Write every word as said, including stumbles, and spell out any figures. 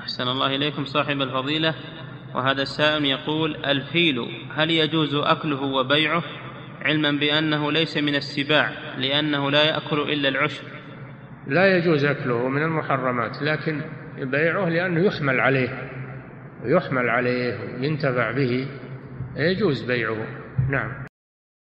أحسن الله إليكم صاحب الفضيلة. وهذا السائل يقول: الفيل هل يجوز أكله وبيعه، علما بأنه ليس من السباع لأنه لا يأكل إلا العشب؟ لا يجوز أكله من المحرمات، لكن بيعه لأنه يحمل عليه يحمل عليه وينتفع به، يجوز بيعه. نعم.